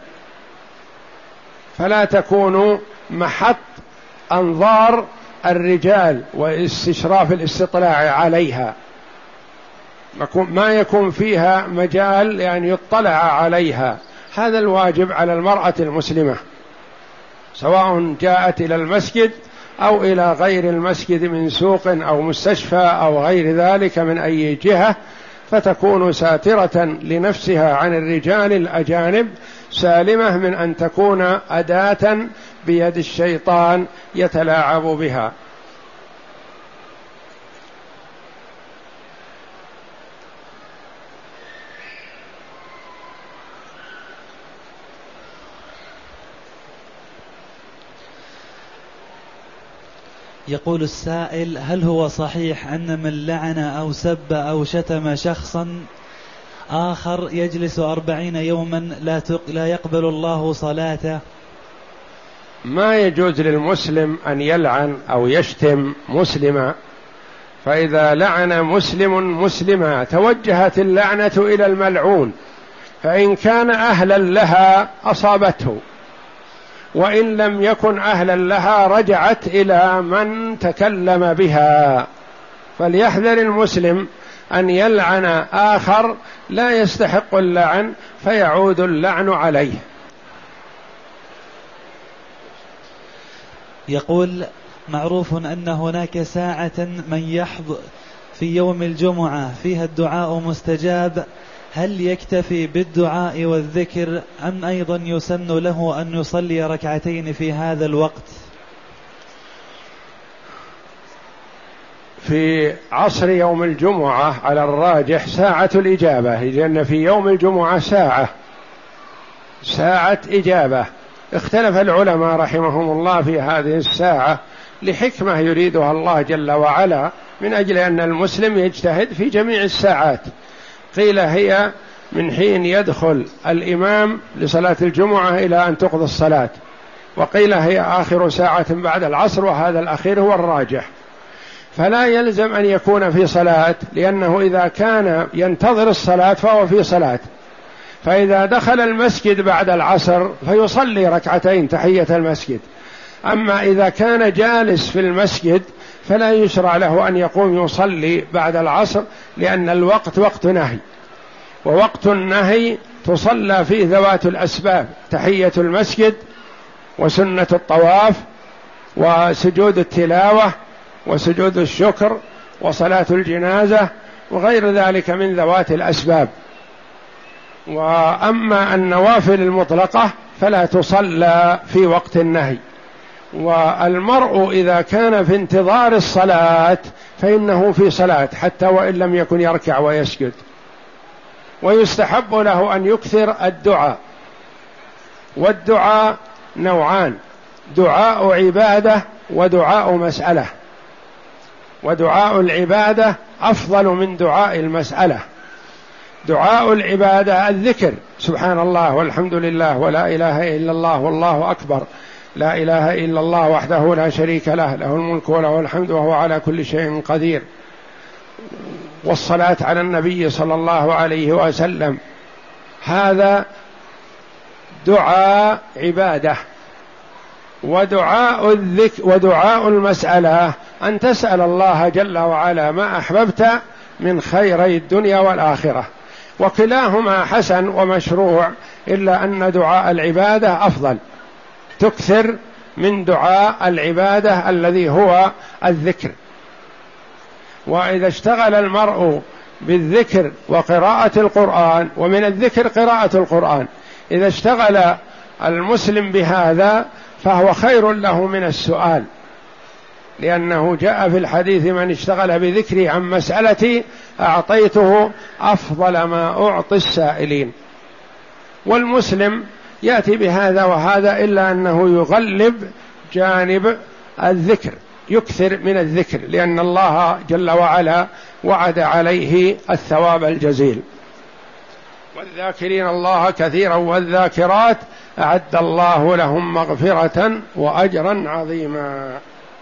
Speaker 2: فلا تكون محط أنظار الرجال واستشراف الاستطلاع عليها، ما يكون فيها مجال يعني يطلع عليها. هذا الواجب على المرأة المسلمة، سواء جاءت إلى المسجد أو إلى غير المسجد من سوق أو مستشفى أو غير ذلك من أي جهة، فتكون ساترة لنفسها عن الرجال الأجانب، سالمة من أن تكون أداة بيد الشيطان يتلاعب بها.
Speaker 1: يقول السائل: هل هو صحيح أن من لعن أو سب أو شتم شخصا آخر يجلس أربعين يوما لا, لا يقبل الله صلاته؟
Speaker 2: ما يجوز للمسلم أن يلعن أو يشتم مسلما، فإذا لعن مسلم مسلما توجهت اللعنة إلى الملعون، فإن كان أهلا لها أصابته، وإن لم يكن أهلا لها رجعت إلى من تكلم بها. فليحذر المسلم أن يلعن آخر لا يستحق اللعن فيعود اللعن عليه.
Speaker 1: يقول: معروف أن هناك ساعة من يحضر في يوم الجمعة فيها الدعاء مستجاب، هل يكتفي بالدعاء والذكر أم أيضا يسن له أن يصلي ركعتين في هذا الوقت؟
Speaker 2: في عصر يوم الجمعة على الراجح ساعة الإجابة، لأن في يوم الجمعة ساعة ساعة إجابة. اختلف العلماء رحمهم الله في هذه الساعة لحكمة يريدها الله جل وعلا، من أجل أن المسلم يجتهد في جميع الساعات. قيل هي من حين يدخل الإمام لصلاة الجمعة إلى أن تقضى الصلاة، وقيل هي آخر ساعة بعد العصر، وهذا الأخير هو الراجح. فلا يلزم أن يكون في صلاة، لأنه إذا كان ينتظر الصلاة فهو في صلاة، فإذا دخل المسجد بعد العصر فيصلي ركعتين تحية المسجد. أما إذا كان جالس في المسجد فلا يشرع له أن يقوم يصلي بعد العصر، لأن الوقت وقت نهي، ووقت النهي تصلى فيه ذوات الأسباب: تحية المسجد وسنة الطواف وسجود التلاوة وسجود الشكر وصلاة الجنازة وغير ذلك من ذوات الأسباب. وأما النوافل المطلقة فلا تصلى في وقت النهي. والمرء إذا كان في انتظار الصلاة فإنه في صلاة حتى وإن لم يكن يركع ويسجد. ويستحب له أن يكثر الدعاء، والدعاء نوعان: دعاء عبادة ودعاء مسألة، ودعاء العبادة أفضل من دعاء المسألة. دعاء العبادة الذكر: سبحان الله والحمد لله ولا إله إلا الله والله أكبر، لا إله إلا الله وحده لا شريك له، له الملك وله الحمد وهو على كل شيء قدير. والصلاة على النبي صلى الله عليه وسلم، هذا دعاء عبادة. ودعاء الذكر ودعاء المسألة أن تسأل الله جل وعلا ما أحببت من خيري الدنيا والآخرة، وكلاهما حسن ومشروع، إلا أن دعاء العبادة أفضل، تكثر من دعاء العبادة الذي هو الذكر. وإذا اشتغل المرء بالذكر وقراءة القرآن، ومن الذكر قراءة القرآن، إذا اشتغل المسلم بهذا فهو خير له من السؤال، لأنه جاء في الحديث: من اشتغل بذكري عن مسألتي أعطيته أفضل ما أعطي السائلين. والمسلم يأتي بهذا وهذا، إلا أنه يغلب جانب الذكر، يكثر من الذكر، لأن الله جل وعلا وعد عليه الثواب الجزيل. والذاكرين الله كثيرا والذاكرات أعد الله لهم مغفرة وأجرا عظيما.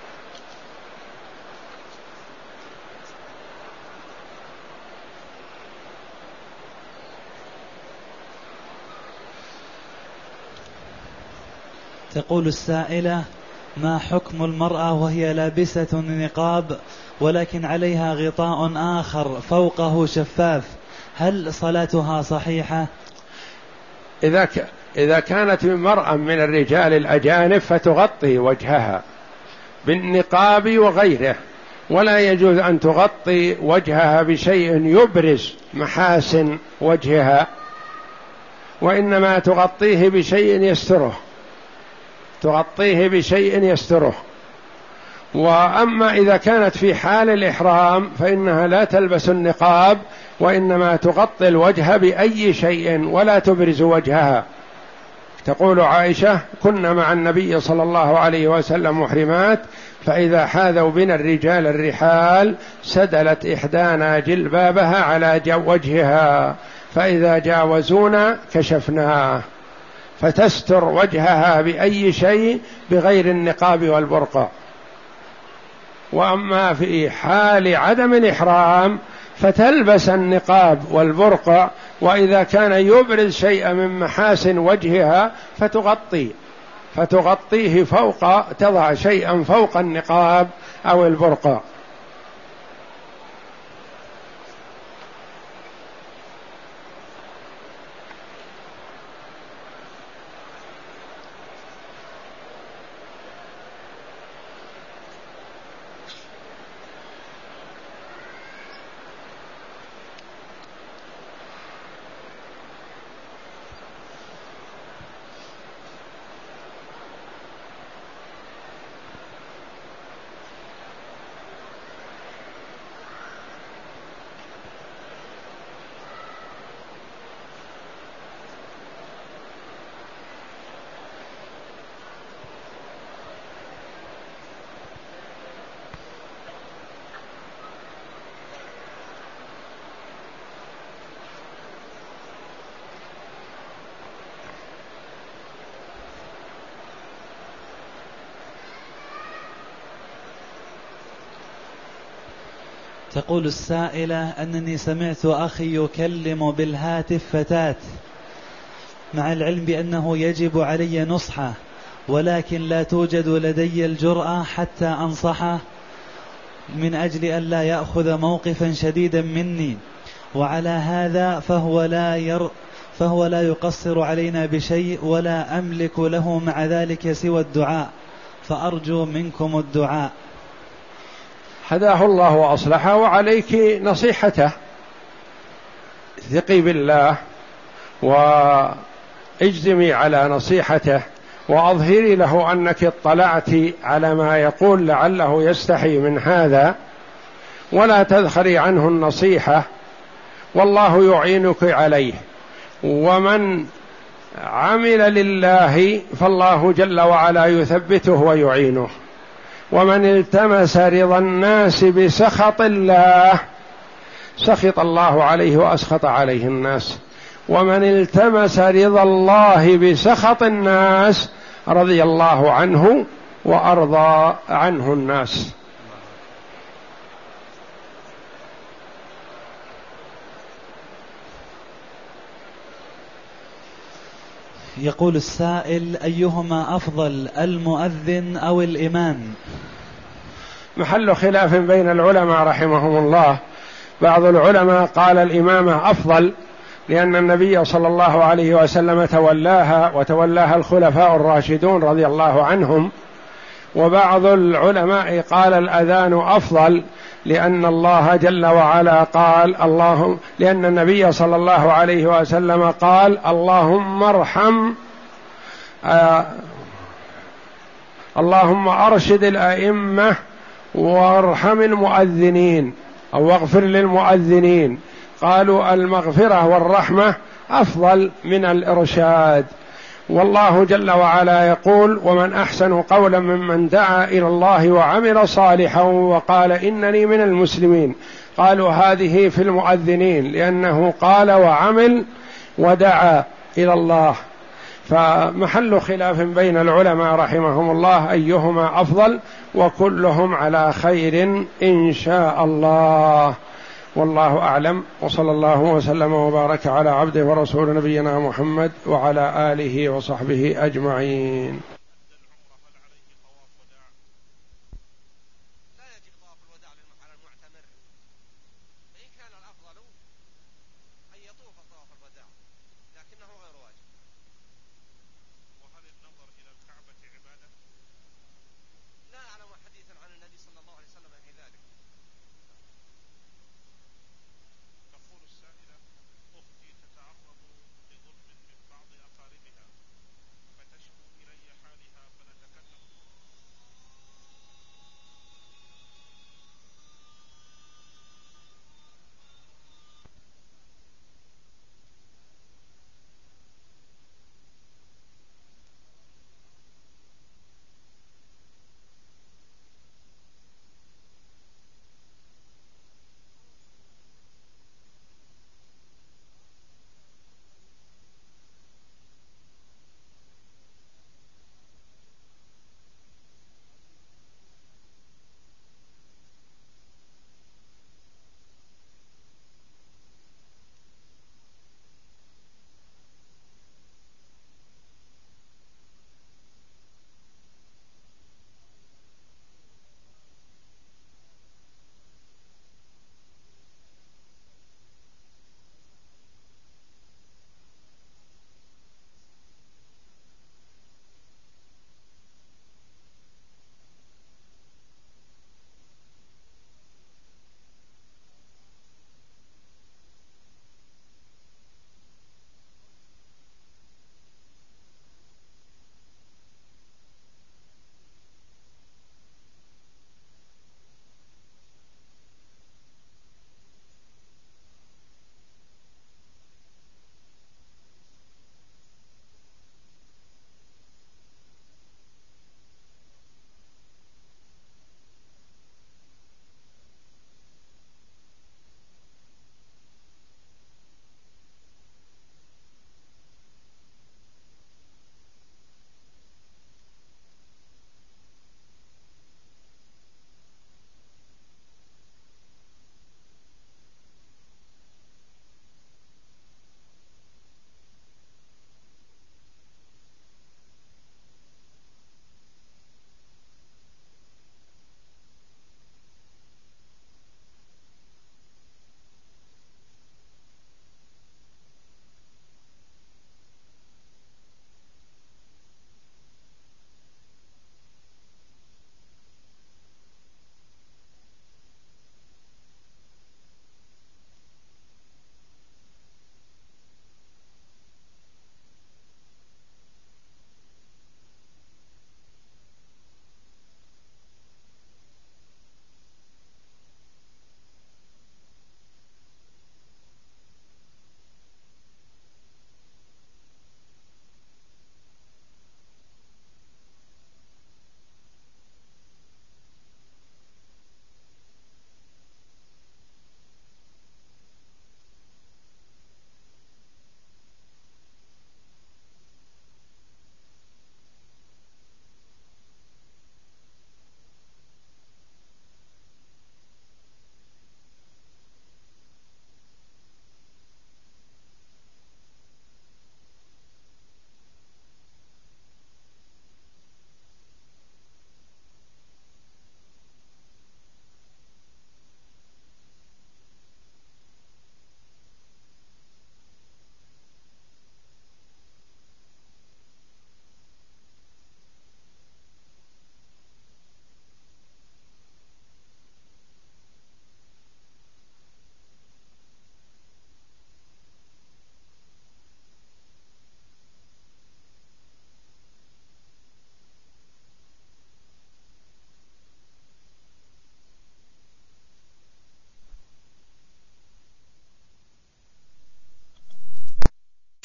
Speaker 1: تقول السائلة: ما حكم المرأة وهي لابسة النقاب ولكن عليها غطاء آخر فوقه شفاف، هل صلاتها صحيحة؟
Speaker 2: إذا ك... إذا كانت امرأة من الرجال الأجانب فتغطي وجهها بالنقاب وغيره، ولا يجوز أن تغطي وجهها بشيء يبرز محاسن وجهها، وإنما تغطيه بشيء يستره تغطيه بشيء يستره. وأما إذا كانت في حال الإحرام فإنها لا تلبس النقاب، وإنما تغطي الوجه بأي شيء ولا تبرز وجهها. تقول عائشة: كنا مع النبي صلى الله عليه وسلم محرمات، فإذا حاذوا بنا الرجال الرحال سدلت إحدانا جلبابها على وجهها، فإذا جاوزونا كشفناه، فتستر وجهها بأي شيء بغير النقاب والبرقع. وأما في حال عدم الإحرام فتلبس النقاب والبرقع، وإذا كان يبرز شيئا من محاسن وجهها فتغطي فتغطيه فوق، تضع شيئا فوق النقاب أو البرقع.
Speaker 1: تقول السائلة: أنني سمعت أخي يكلم بالهاتف فتاة، مع العلم بأنه يجب علي نصحه، ولكن لا توجد لدي الجرأة حتى أنصحه من أجل أن لا يأخذ موقفا شديدا مني، وعلى هذا فهو لا ير فهو لا يقصر علينا بشيء، ولا أملك له مع ذلك سوى الدعاء، فأرجو منكم الدعاء.
Speaker 2: هداه الله وأصلحه، وعليك نصيحته. ثقي بالله واجزمي على نصيحته، وأظهري له أنك اطلعت على ما يقول لعله يستحي من هذا، ولا تذخري عنه النصيحة، والله يعينك عليه. ومن عمل لله فالله جل وعلا يثبته ويعينه، ومن التمس رضا الناس بسخط الله سخط الله عليه وأسخط عليه الناس، ومن التمس رضا الله بسخط الناس رضي الله عنه وأرضى عنه الناس.
Speaker 1: يقول السائل: أيهما أفضل، المؤذن أو الإمام؟
Speaker 2: محل خلاف بين العلماء رحمهم الله. بعض العلماء قال الإمامة أفضل، لأن النبي صلى الله عليه وسلم تولاها، وتولاها الخلفاء الراشدون رضي الله عنهم. وبعض العلماء قال الأذان أفضل، لأن الله جل وعلا قال اللهم لأن النبي صلى الله عليه وسلم قال: اللهم ارحم آه اللهم أرشد الأئمة وارحم المؤذنين أو واغفر للمؤذنين، قالوا المغفرة والرحمة أفضل من الإرشاد. والله جل وعلا يقول: ومن أحسن قولا ممن دعا إلى الله وعمل صالحا وقال إنني من المسلمين. قالوا هذه في المؤذنين لأنه قال وعمل ودعا إلى الله، فمحل خلاف بين العلماء رحمهم الله أيهما أفضل، وكلهم على خير إن شاء الله، والله أعلم. وصلى الله وسلم وبارك على عبده ورسول نبينا محمد وعلى آله وصحبه أجمعين.